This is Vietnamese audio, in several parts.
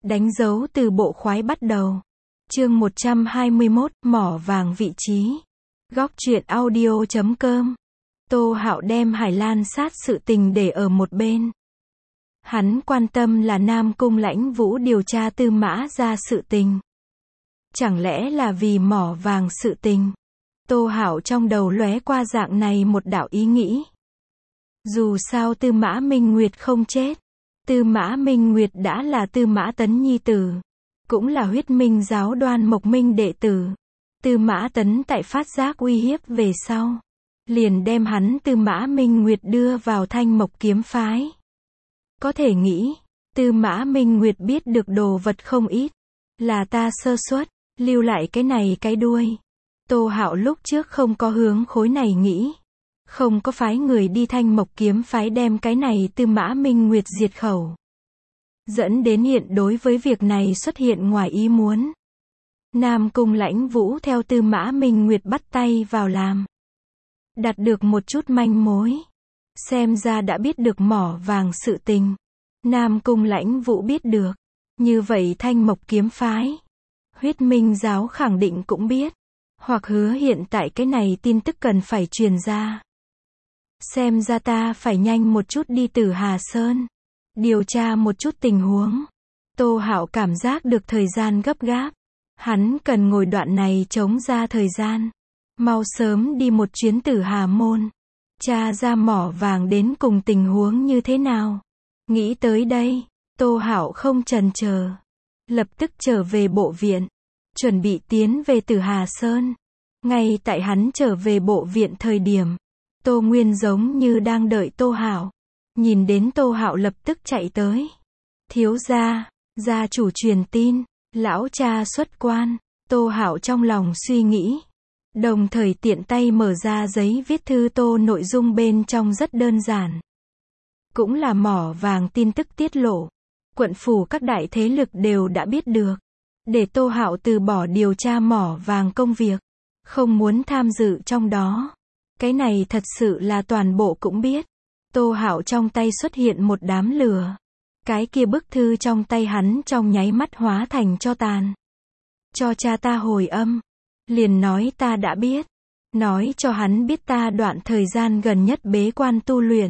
Đánh dấu từ bộ khoái bắt đầu. Chương 121, mỏ vàng vị trí. Góc truyện audio.com. Tô Hạo đem Hải Lan sát sự tình để ở một bên. Hắn quan tâm là Nam Cung Lãnh Vũ điều tra Tư Mã ra sự tình. Chẳng lẽ là vì mỏ vàng sự tình? Tô Hạo trong đầu lóe qua dạng này một đạo ý nghĩ. Dù sao Tư Mã Minh Nguyệt không chết. Tư Mã Minh Nguyệt đã là Tư Mã Tấn nhi tử, cũng là Huyết Minh giáo Đoan Mộc Minh đệ tử. Tư Mã Tấn tại phát giác uy hiếp về sau, liền đem hắn Tư Mã Minh Nguyệt đưa vào Thanh Mộc kiếm phái. Có thể nghĩ, Tư Mã Minh Nguyệt biết được đồ vật không ít, là ta sơ suất, lưu lại cái này cái đuôi. Tô Hạo lúc trước không có hướng khối này nghĩ, không có phái người đi Thanh Mộc kiếm phái đem cái này Tư Mã Minh Nguyệt diệt khẩu. Dẫn đến hiện đối với việc này xuất hiện ngoài ý muốn. Nam Cung Lãnh Vũ theo Tư Mã Minh Nguyệt bắt tay vào làm. Đạt được một chút manh mối. Xem ra đã biết được mỏ vàng sự tình. Nam Cung Lãnh Vũ biết được. Như vậy Thanh Mộc kiếm phái, Huyết Minh giáo khẳng định cũng biết. Hoặc hứa hiện tại cái này tin tức cần phải truyền ra. Xem ra ta phải nhanh một chút đi Tử Hà Sơn. Điều tra một chút tình huống. Tô Hạo cảm giác được thời gian gấp gáp. Hắn cần ngồi đoạn này chống ra thời gian. Mau sớm đi một chuyến Tử Hà Môn. Tra ra mỏ vàng đến cùng tình huống như thế nào. Nghĩ tới đây, Tô Hạo không chần chờ. Lập tức trở về bộ viện. Chuẩn bị tiến về Tử Hà Sơn. Ngay tại hắn trở về bộ viện thời điểm, Tô Nguyên giống như đang đợi Tô Hạo. Nhìn đến Tô Hạo lập tức chạy tới. Thiếu gia, gia chủ truyền tin, lão cha xuất quan. Tô Hạo trong lòng suy nghĩ. Đồng thời tiện tay mở ra giấy viết thư Tô, nội dung bên trong rất đơn giản. Cũng là mỏ vàng tin tức tiết lộ. Quận phủ các đại thế lực đều đã biết được. Để Tô Hạo từ bỏ điều tra mỏ vàng công việc. Không muốn tham dự trong đó. Cái này thật sự là toàn bộ cũng biết. Tô Hạo trong tay xuất hiện một đám lửa. Cái kia bức thư trong tay hắn trong nháy mắt hóa thành tro tàn. Cho cha ta hồi âm. Liền nói ta đã biết. Nói cho hắn biết ta đoạn thời gian gần nhất bế quan tu luyện.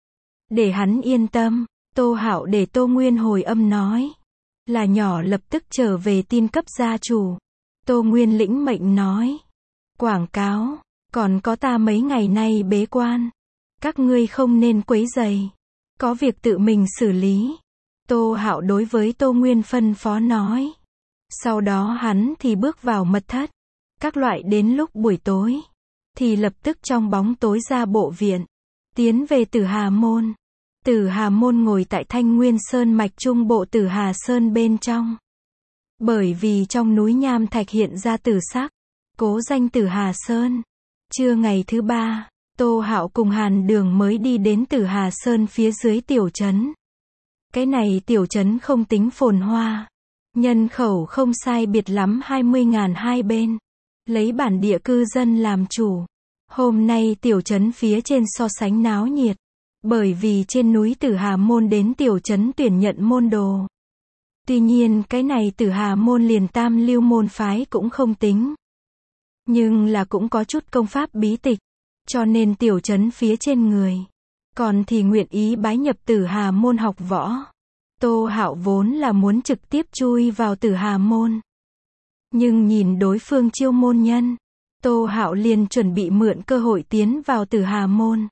Để hắn yên tâm. Tô Hạo để Tô Nguyên hồi âm nói. Là nhỏ lập tức trở về tin cấp gia chủ. Tô Nguyên lĩnh mệnh nói. Quảng cáo. Còn có ta mấy ngày nay bế quan. Các ngươi không nên quấy rầy. Có việc tự mình xử lý. Tô Hạo đối với Tô Nguyên phân phó nói. Sau đó hắn thì bước vào mật thất. Các loại đến lúc buổi tối. Thì lập tức trong bóng tối ra bộ viện. Tiến về Tử Hà Môn. Tử Hà Môn ngồi tại Thanh Nguyên Sơn mạch trung bộ Tử Hà Sơn bên trong. Bởi vì trong núi nham thạch hiện ra tử sắc. Cố danh Tử Hà Sơn. Trưa ngày thứ 3. Tô Hạo cùng Hàn Đường mới đi đến Tử Hà Sơn phía dưới tiểu trấn. Cái này tiểu trấn không tính phồn hoa. Nhân khẩu không sai biệt lắm 20.000 hai bên. Lấy bản địa cư dân làm chủ. Hôm nay tiểu trấn phía trên so sánh náo nhiệt. Bởi vì trên núi Tử Hà Môn đến tiểu trấn tuyển nhận môn đồ. Tuy nhiên cái này Tử Hà Môn liền tam lưu môn phái cũng không tính. Nhưng là cũng có chút công pháp bí tịch. Cho nên tiểu trấn phía trên người. Còn thì nguyện ý bái nhập Tử Hà Môn học võ. Tô Hạo vốn là muốn trực tiếp chui vào Tử Hà Môn. Nhưng nhìn đối phương chiêu môn nhân. Tô Hạo liền chuẩn bị mượn cơ hội tiến vào Tử Hà Môn.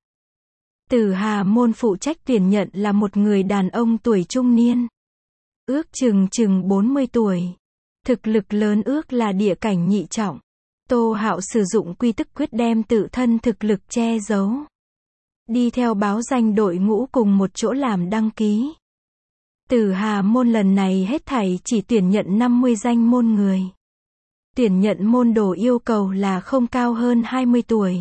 Tử Hà Môn phụ trách tuyển nhận là một người đàn ông tuổi trung niên. Ước chừng 40 tuổi. Thực lực lớn ước là địa cảnh nhị trọng. Tô Hạo sử dụng quy tức quyết đem tự thân thực lực che giấu. Đi theo báo danh đội ngũ cùng một chỗ làm đăng ký. Tử Hà Môn lần này hết thảy chỉ tuyển nhận 50 danh môn người. Tuyển nhận môn đồ yêu cầu là không cao hơn 20 tuổi.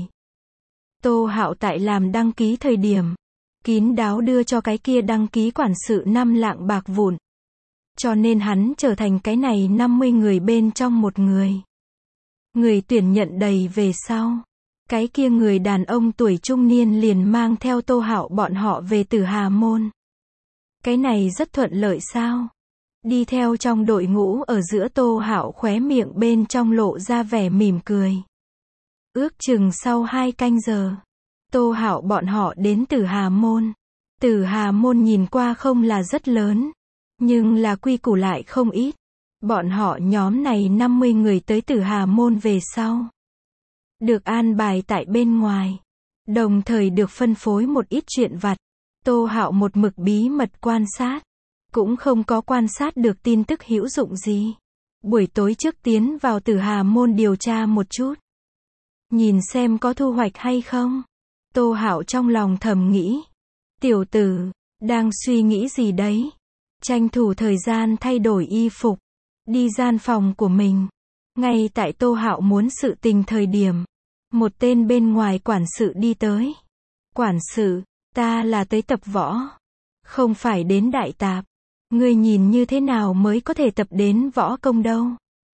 Tô Hạo tại làm đăng ký thời điểm, kín đáo đưa cho cái kia đăng ký quản sự 5 lạng bạc vụn. Cho nên hắn trở thành cái này 50 người bên trong một người. Người tuyển nhận đầy về sau. Cái kia người đàn ông tuổi trung niên liền mang theo Tô Hạo bọn họ về Tử Hà Môn. Cái này rất thuận lợi sao? Đi theo trong đội ngũ ở giữa Tô Hạo khóe miệng bên trong lộ ra vẻ mỉm cười. Ước chừng sau 2 canh giờ, Tô Hạo bọn họ đến Tử Hà Môn. Tử Hà Môn nhìn qua không là rất lớn, nhưng là quy củ lại không ít. Bọn họ nhóm này 50 người tới Tử Hà Môn về sau, được an bài tại bên ngoài, đồng thời được phân phối một ít chuyện vặt. Tô Hạo một mực bí mật quan sát, cũng không có quan sát được tin tức hữu dụng gì. Buổi tối trước tiến vào Tử Hà Môn điều tra một chút, nhìn xem có thu hoạch hay không. Tô Hạo trong lòng thầm nghĩ, tiểu tử, đang suy nghĩ gì đấy? Tranh thủ thời gian thay đổi y phục, đi gian phòng của mình. Ngay tại Tô Hạo muốn sự tình thời điểm, một tên bên ngoài quản sự đi tới. Quản sự, ta là tới tập võ, không phải đến đại tạp. Ngươi nhìn như thế nào mới có thể tập đến võ công đâu?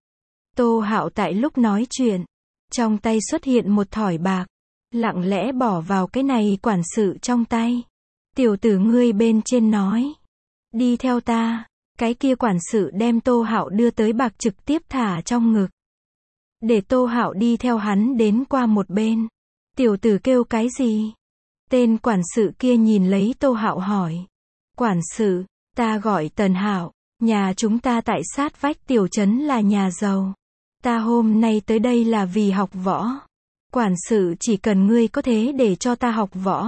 Tô Hạo tại lúc nói chuyện, trong tay xuất hiện một thỏi bạc, lặng lẽ bỏ vào cái này quản sự trong tay. Tiểu tử ngươi bên trên nói, đi theo ta. Cái kia quản sự đem Tô Hạo đưa tới bạc trực tiếp thả trong ngực, để Tô Hạo đi theo hắn đến qua một bên. Tiểu tử kêu cái gì? Tên quản sự kia nhìn lấy Tô Hạo hỏi. Quản sự, ta gọi Tần Hạo, nhà chúng ta tại sát vách tiểu trấn là nhà giàu. Ta hôm nay tới đây là vì học võ. Quản sự, chỉ cần ngươi có thế để cho ta học võ,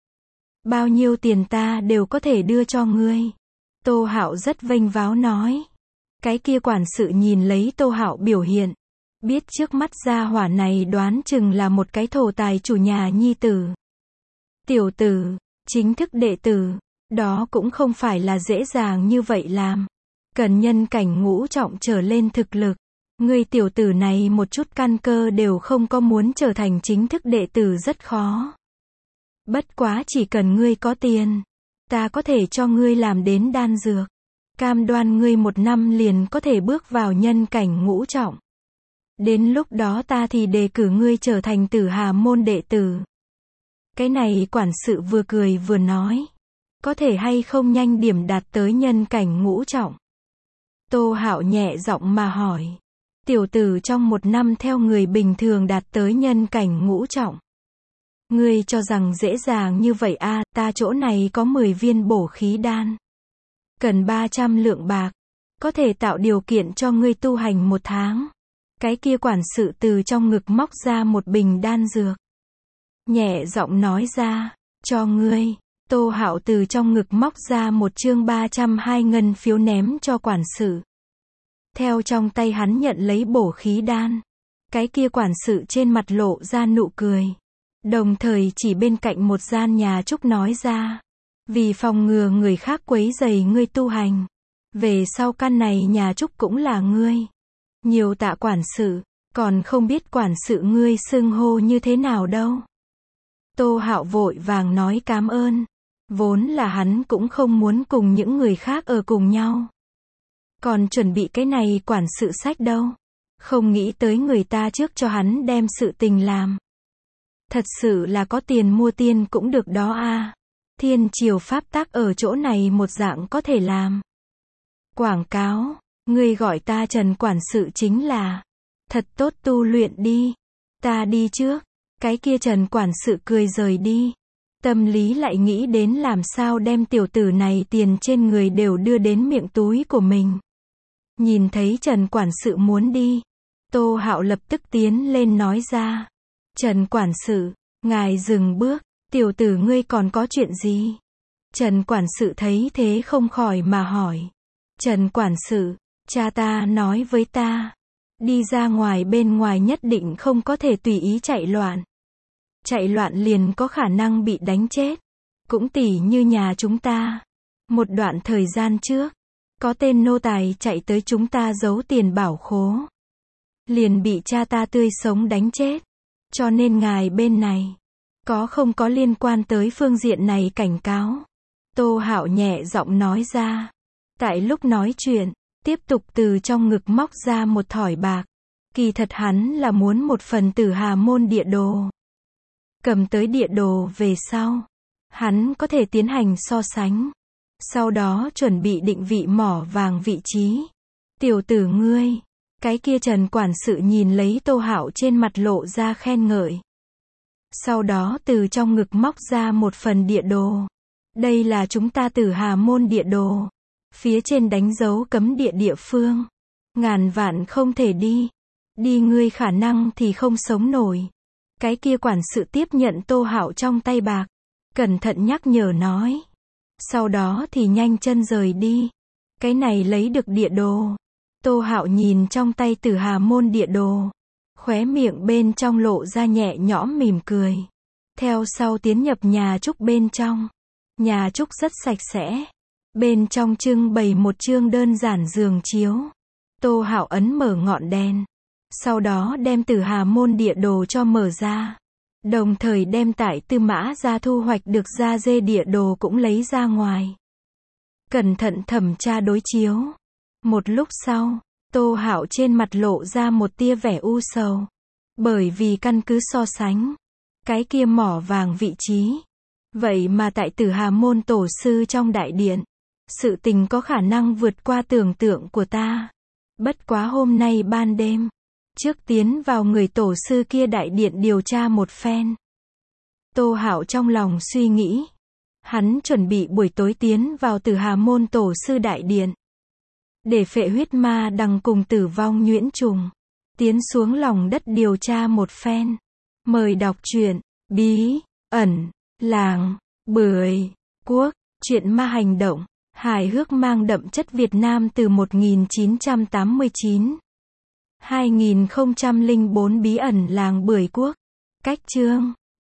bao nhiêu tiền ta đều có thể đưa cho ngươi. Tô Hạo rất vênh váo nói. Cái kia quản sự nhìn lấy Tô Hạo biểu hiện, biết trước mắt gia hỏa này đoán chừng là một cái thổ tài chủ nhà nhi tử. Tiểu tử, chính thức đệ tử, đó cũng không phải là dễ dàng như vậy làm. Cần nhân cảnh ngũ trọng trở lên thực lực. Ngươi tiểu tử này một chút căn cơ đều không có, muốn trở thành chính thức đệ tử rất khó. Bất quá chỉ cần ngươi có tiền, ta có thể cho ngươi làm đến đan dược. Cam đoan ngươi 1 năm liền có thể bước vào nhân cảnh ngũ trọng. Đến lúc đó ta thì đề cử ngươi trở thành Tử Hà Môn đệ tử. Cái này quản sự vừa cười vừa nói. Có thể hay không nhanh điểm đạt tới nhân cảnh ngũ trọng? Tô Hạo nhẹ giọng mà hỏi. Tiểu tử trong 1 năm theo người bình thường đạt tới nhân cảnh ngũ trọng. Ngươi cho rằng dễ dàng như vậy à? Ta chỗ này có 10 viên bổ khí đan, cần 300 lượng bạc, có thể tạo điều kiện cho ngươi tu hành 1 tháng. Cái kia quản sự từ trong ngực móc ra một bình đan dược, nhẹ giọng nói ra, cho ngươi. Tô Hạo từ trong ngực móc ra một chương 302 ngân phiếu ném cho quản sự. Theo trong tay hắn nhận lấy bổ khí đan, cái kia quản sự trên mặt lộ ra nụ cười, đồng thời chỉ bên cạnh một gian nhà trúc nói ra, vì phòng ngừa người khác quấy rầy ngươi tu hành, về sau căn này nhà trúc cũng là ngươi. Nhiều tạ quản sự, còn không biết quản sự ngươi xưng hô như thế nào đâu. Tô Hạo vội vàng nói cảm ơn, vốn là hắn cũng không muốn cùng những người khác ở cùng nhau, còn chuẩn bị cái này quản sự sách đâu, không nghĩ tới người ta trước cho hắn đem sự tình làm. Thật sự là có tiền mua tiên cũng được đó a. Thiên triều pháp tắc ở chỗ này một dạng có thể làm. Quảng cáo, ngươi gọi ta Trần quản sự chính là. Thật tốt tu luyện đi. Ta đi trước. Cái kia Trần quản sự cười rời đi. Tâm lý lại nghĩ đến làm sao đem tiểu tử này tiền trên người đều đưa đến miệng túi của mình. Nhìn thấy Trần quản sự muốn đi, Tô Hạo lập tức tiến lên nói ra. Trần quản sự, ngài dừng bước, tiểu tử ngươi còn có chuyện gì? Trần quản sự thấy thế không khỏi mà hỏi. Trần quản sự, cha ta nói với ta, đi ra ngoài bên ngoài nhất định không có thể tùy ý chạy loạn. Chạy loạn liền có khả năng bị đánh chết. Cũng tỉ như nhà chúng ta. Một đoạn thời gian trước, có tên nô tài chạy tới chúng ta giấu tiền bảo khố, liền bị cha ta tươi sống đánh chết. Cho nên ngài bên này, có không có liên quan tới phương diện này cảnh cáo? Tô Hạo nhẹ giọng nói ra. Tại lúc nói chuyện, tiếp tục từ trong ngực móc ra một thỏi bạc. Kỳ thật hắn là muốn một phần Tử Hà Môn địa đồ. Cầm tới địa đồ về sau, hắn có thể tiến hành so sánh. Sau đó chuẩn bị định vị mỏ vàng vị trí. Tiểu tử ngươi. Cái kia Trần quản sự nhìn lấy Tô Hạo trên mặt lộ ra khen ngợi. Sau đó từ trong ngực móc ra một phần địa đồ. Đây là chúng ta Tử Hà Môn địa đồ. Phía trên đánh dấu cấm địa địa phương. Ngàn vạn không thể đi. Đi ngươi khả năng thì không sống nổi. Cái kia quản sự tiếp nhận Tô Hạo trong tay bạc. Cẩn thận nhắc nhở nói. Sau đó thì nhanh chân rời đi. Cái này lấy được địa đồ. Tô Hạo nhìn trong tay Tử Hà Môn địa đồ. Khóe miệng bên trong lộ ra nhẹ nhõm mỉm cười. Theo sau tiến nhập nhà Trúc bên trong. Nhà Trúc rất sạch sẽ. Bên trong trưng bày một chương đơn giản giường chiếu. Tô Hạo ấn mở ngọn đèn. Sau đó đem Tử Hà Môn địa đồ cho mở ra. Đồng thời đem tại Tư Mã gia thu hoạch được da dê địa đồ cũng lấy ra ngoài. Cẩn thận thẩm tra đối chiếu. Một lúc sau, Tô Hạo trên mặt lộ ra một tia vẻ u sầu. Bởi vì căn cứ so sánh. Cái kia mỏ vàng vị trí. Vậy mà tại Tử Hà Môn tổ sư trong đại điện. Sự tình có khả năng vượt qua tưởng tượng của ta. Bất quá hôm nay ban đêm. Trước tiến vào người tổ sư kia đại điện điều tra một phen. Tô Hạo trong lòng suy nghĩ. Hắn chuẩn bị buổi tối tiến vào Tử Hà Môn tổ sư đại điện. Để phệ huyết ma đằng cùng tử vong nhuyễn trùng. Tiến xuống lòng đất điều tra một phen. Mời đọc truyện. Bí, ẩn, làng, bưởi, quốc. Truyện ma hành động. Hài hước mang đậm chất Việt Nam từ 1989. 2004 bí ẩn làng bưởi quốc. Cách chương.